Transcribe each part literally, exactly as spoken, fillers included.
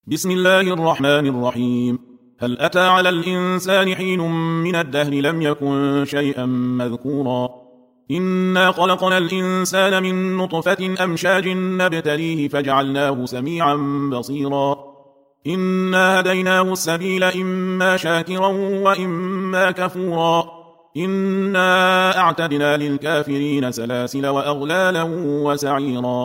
بسم الله الرحمن الرحيم. هل أتى على الإنسان حين من الدهر لم يكن شيئا مذكورا. إنا خلقنا الإنسان من نطفة أمشاج نبتليه فجعلناه سميعا بصيرا. إنا هديناه السبيل إما شاكرا وإما كفورا. إنا أعتدنا للكافرين سلاسل وأغلالا وسعيرا.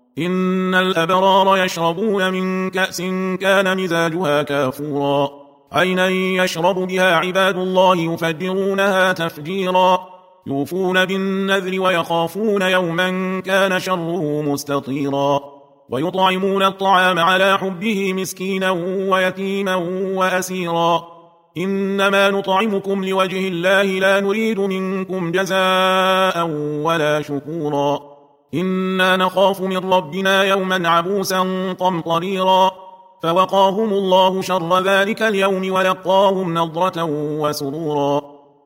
إن الأبرار يشربون من كأس كان مزاجها كافورا. عينا يشرب بها عباد الله يفجرونها تفجيرا. يوفون بالنذر ويخافون يوما كان شره مستطيرا. ويطعمون الطعام على حبه مسكينا ويتيما وأسيرا. إنما نطعمكم لوجه الله لا نريد منكم جزاء ولا شكورا. إنا نخاف من ربنا يوما عبوسا قمطريرا. فوقاهم الله شر ذلك اليوم ولقاهم نضرة وسرورا.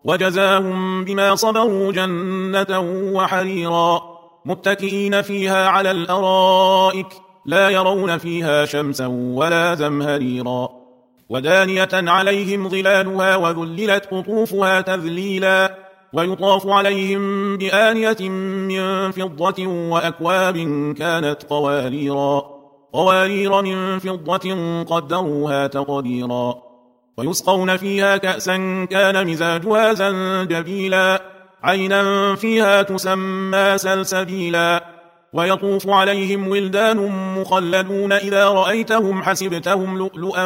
وجزاهم بما صبروا جنة وحريرا. متكئين فيها على الأرائك لا يرون فيها شمسا ولا زمهريرا. ودانية عليهم ظلالها وذللت قطوفها تذليلا. ويطاف عليهم بآنية من فضة وأكواب كانت قواريرا. قوارير من فضة قدروها تقديرا. ويسقون فيها كأسا كان مزاجها زنجبيلا. عينا فيها تسمى سلسبيلا. ويطوف عليهم ولدان مخلدون إذا رأيتهم حسبتهم لؤلؤا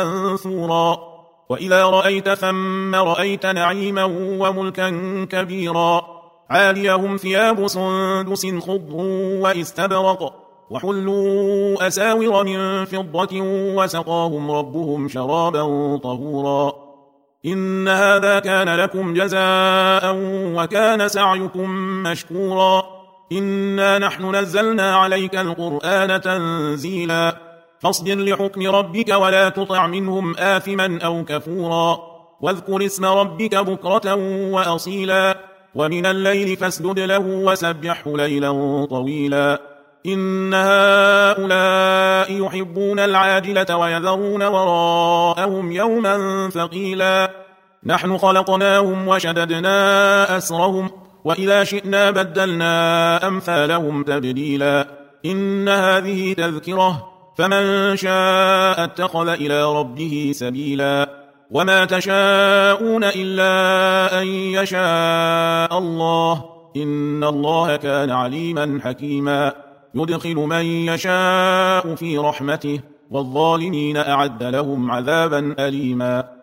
منثورا. وإذا رأيت ثم رأيت نعيما وملكا كبيرا. عاليهم ثياب سندس خضر واستبرق وحلوا أساور من فضة وسقاهم ربهم شرابا طهورا. إن هذا كان لكم جزاء وكان سعيكم مشكورا. إنا نحن نزلنا عليك القرآن تنزيلا. فاصبر لحكم ربك ولا تطع منهم آثما أو كفورا. واذكر اسم ربك بكرة وأصيلا. ومن الليل فاسجد له وسبحه ليلا طويلا. إن هؤلاء يحبون العاجلة ويذرون وراءهم يوما ثقيلا. نحن خلقناهم وشددنا أسرهم وإذا شئنا بدلنا أمثالهم تبديلا. إن هذه تذكرة فمن شاء اتخذ إلى ربه سبيلا. وما تشاءون إلا أن يشاء الله. إن الله كان عليما حكيما. يدخل من يشاء في رحمته والظالمين أعد لهم عذابا أليما.